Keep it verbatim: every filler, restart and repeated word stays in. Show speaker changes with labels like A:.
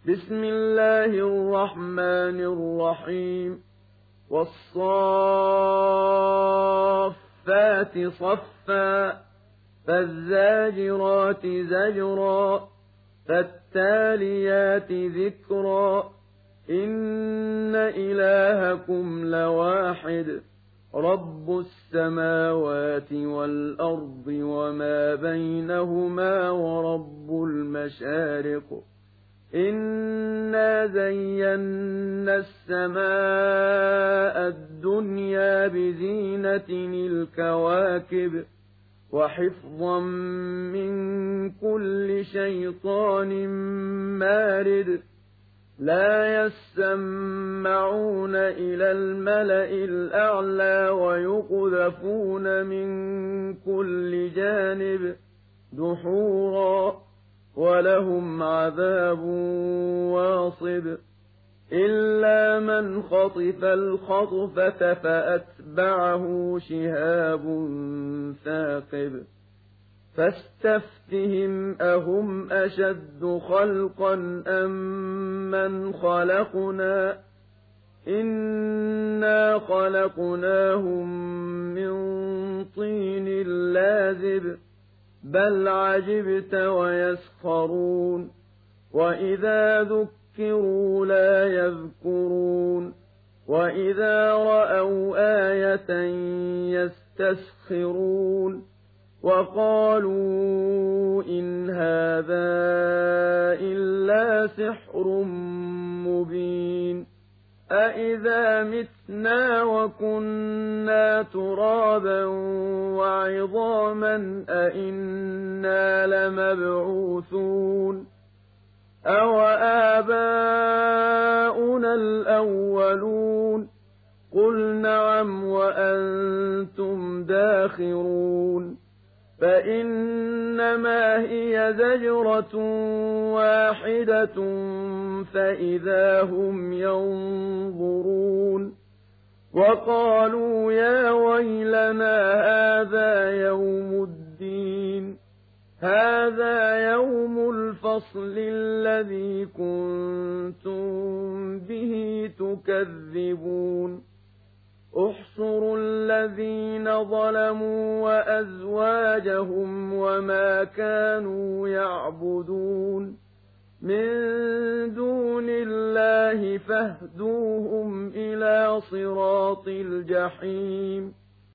A: بسم الله الرحمن الرحيم والصافات صفا فالزاجرات زجرا فالتاليات ذكرا إن إلهكم لواحد رب السماوات والأرض وما بينهما ورب المشارق إنا زينا السماء الدنيا بزينة الكواكب وحفظا من كل شيطان مارد لا يسمعون إلى الملأ الأعلى ويقذفون من كل جانب دحورا ولهم عذاب واصب إلا من خطف الخطفة فأتبعه شهاب ثاقب فاستفتهم أهم أشد خلقا أم من خلقنا إنا خلقناهم من طين لازب بل عجبت ويسخرون وإذا ذكروا لا يذكرون وإذا رأوا آية يستسخرون وقالوا إن هذا إلا سحر مبين أإذا متنا وكنا ترابا وعظاما أإنا لمبعوثون أو آباؤنا الأولون قل نعم وأنتم داخرون فإنما هي زجرة واحدة فإذا هم ينظرون وقالوا يا ويلنا هذا يوم الدين هذا يوم الفصل الذي كنتم به تكذبون احصروا الذين ظلموا وأزواجهم وما كانوا يعبدون من دون الله فاهدوهم إلى صراط الجحيم